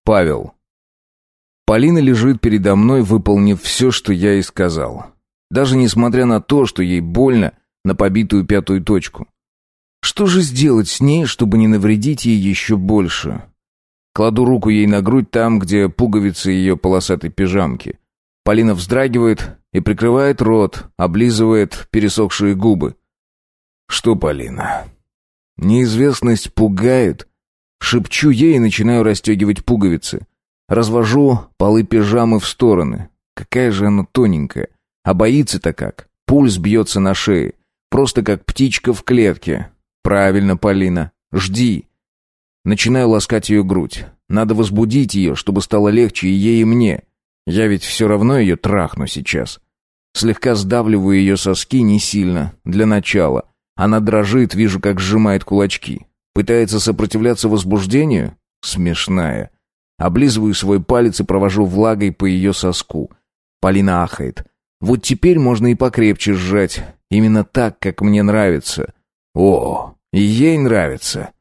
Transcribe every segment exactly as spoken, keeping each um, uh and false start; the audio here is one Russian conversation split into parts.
Павел. Полина лежит передо мной, выполнив все, что я ей сказал. Даже несмотря на то, что ей больно на побитую пятую точку. Что же сделать с ней, чтобы не навредить ей еще больше? Кладу руку ей на грудь там, где пуговицы ее полосатой пижамки. Полина вздрагивает и прикрывает рот, облизывает пересохшие губы. «Что, Полина? Неизвестность пугает?» Шепчу ей и начинаю расстегивать пуговицы. Развожу полы пижамы в стороны. Какая же она тоненькая. А боится-то как. Пульс бьется на шее. Просто как птичка в клетке. Правильно, Полина. Жди. Начинаю ласкать ее грудь. Надо возбудить ее, чтобы стало легче и ей, и мне. Я ведь все равно ее трахну сейчас. Слегка сдавливаю ее соски не сильно, для начала. Она дрожит, вижу, как сжимает кулачки. Пытается сопротивляться возбуждению? Смешная. Облизываю свой палец и провожу влагой по ее соску. Полина ахает. Вот теперь можно и покрепче сжать. Именно так, как мне нравится. О, и ей нравится.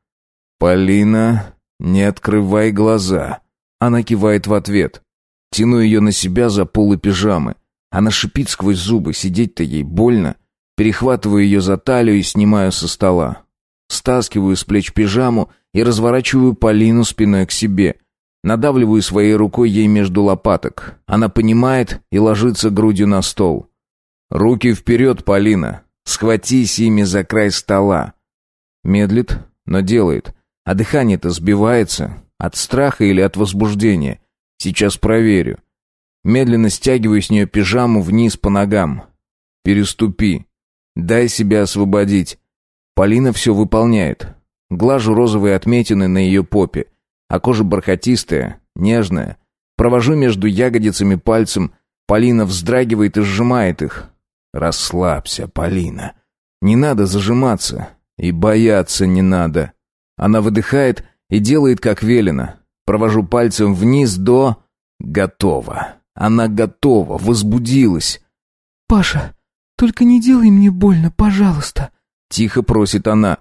Полина, не открывай глаза. Она кивает в ответ. Тяну ее на себя за полы пижамы. Она шипит сквозь зубы, сидеть-то ей больно. Перехватываю ее за талию и снимаю со стола. Стаскиваю с плеч пижаму и разворачиваю Полину спиной к себе. Надавливаю своей рукой ей между лопаток. Она понимает и ложится грудью на стол. «Руки вперед, Полина! Схватись ими за край стола!» Медлит, но делает. А дыхание-то сбивается. От страха или от возбуждения? Сейчас проверю. Медленно стягиваю с нее пижаму вниз по ногам. «Переступи. Дай себя освободить». Полина все выполняет. Глажу розовые отметины на ее попе, а кожа бархатистая, нежная. Провожу между ягодицами пальцем. Полина вздрагивает и сжимает их. «Расслабься, Полина. Не надо зажиматься. И бояться не надо». Она выдыхает и делает, как велено. Провожу пальцем вниз до... Готово. Она готова, возбудилась. «Паша, только не делай мне больно, пожалуйста», — тихо просит она.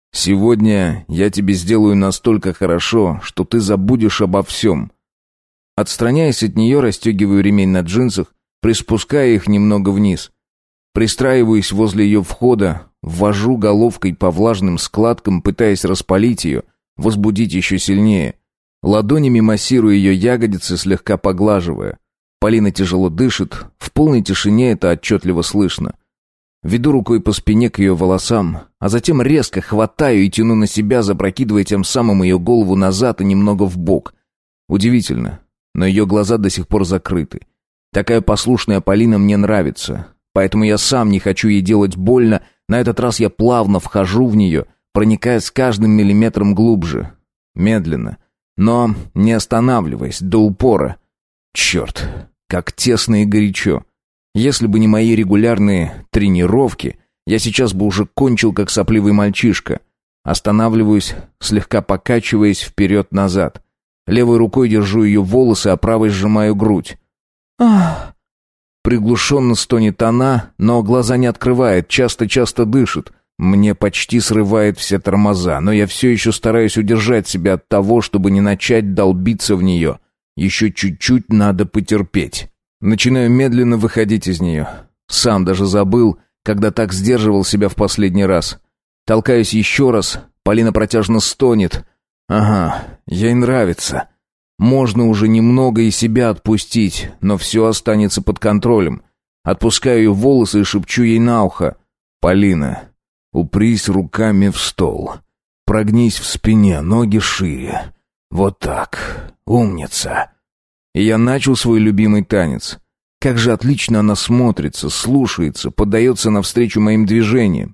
«Сегодня я тебе сделаю настолько хорошо, что ты забудешь обо всем». Отстраняясь от нее, расстегиваю ремень на джинсах, приспуская их немного вниз. Пристраиваюсь возле ее входа, ввожу головкой по влажным складкам, пытаясь распалить ее, возбудить еще сильнее. Ладонями массирую ее ягодицы, слегка поглаживая. Полина тяжело дышит, в полной тишине это отчетливо слышно. Веду рукой по спине к ее волосам, а затем резко хватаю и тяну на себя, запрокидывая тем самым ее голову назад и немного вбок. Удивительно, но ее глаза до сих пор закрыты. Такая послушная Полина мне нравится, поэтому я сам не хочу ей делать больно. На этот раз я плавно вхожу в нее, проникая с каждым миллиметром глубже. Медленно, но не останавливаясь, до упора. Черт, как тесно и горячо. Если бы не мои регулярные тренировки, я сейчас бы уже кончил, как сопливый мальчишка. Останавливаюсь, слегка покачиваясь вперед-назад. Левой рукой держу ее волосы, а правой сжимаю грудь. «Ах!» Приглушенно стонет она, но глаза не открывает, часто-часто дышит. Мне почти срывает все тормоза, но я все еще стараюсь удержать себя от того, чтобы не начать долбиться в нее. Еще чуть-чуть надо потерпеть. Начинаю медленно выходить из нее. Сам даже забыл, когда так сдерживал себя в последний раз. Толкаюсь еще раз, Полина протяжно стонет. Ага, ей нравится. Можно уже немного и себя отпустить, но все останется под контролем. Отпускаю ее волосы и шепчу ей на ухо. «Полина, упрись руками в стол. Прогнись в спине, ноги шире. Вот так. Умница». И я начал свой любимый танец. Как же отлично она смотрится, слушается, поддается навстречу моим движениям.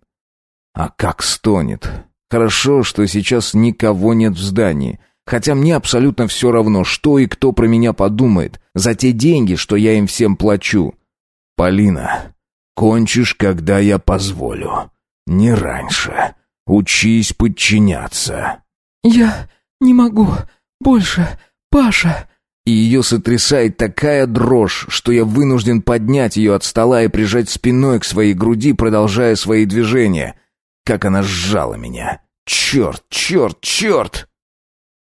А как стонет. Хорошо, что сейчас никого нет в здании. Хотя мне абсолютно все равно, что и кто про меня подумает. За те деньги, что я им всем плачу. «Полина, кончишь, когда я позволю. Не раньше. Учись подчиняться». «Я не могу больше, Паша». И ее сотрясает такая дрожь, что я вынужден поднять ее от стола и прижать спиной к своей груди, продолжая свои движения. Как она сжала меня. Черт, черт, черт!